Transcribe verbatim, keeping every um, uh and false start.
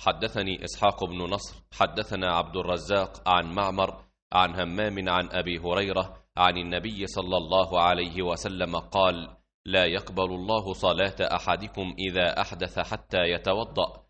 حدثني إسحاق بن نصر حدثنا عبد الرزاق عن معمر عن همام عن أبي هريرة عن النبي صلى الله عليه وسلم قال: لا يقبل الله صلاة أحدكم إذا أحدث حتى يتوضأ،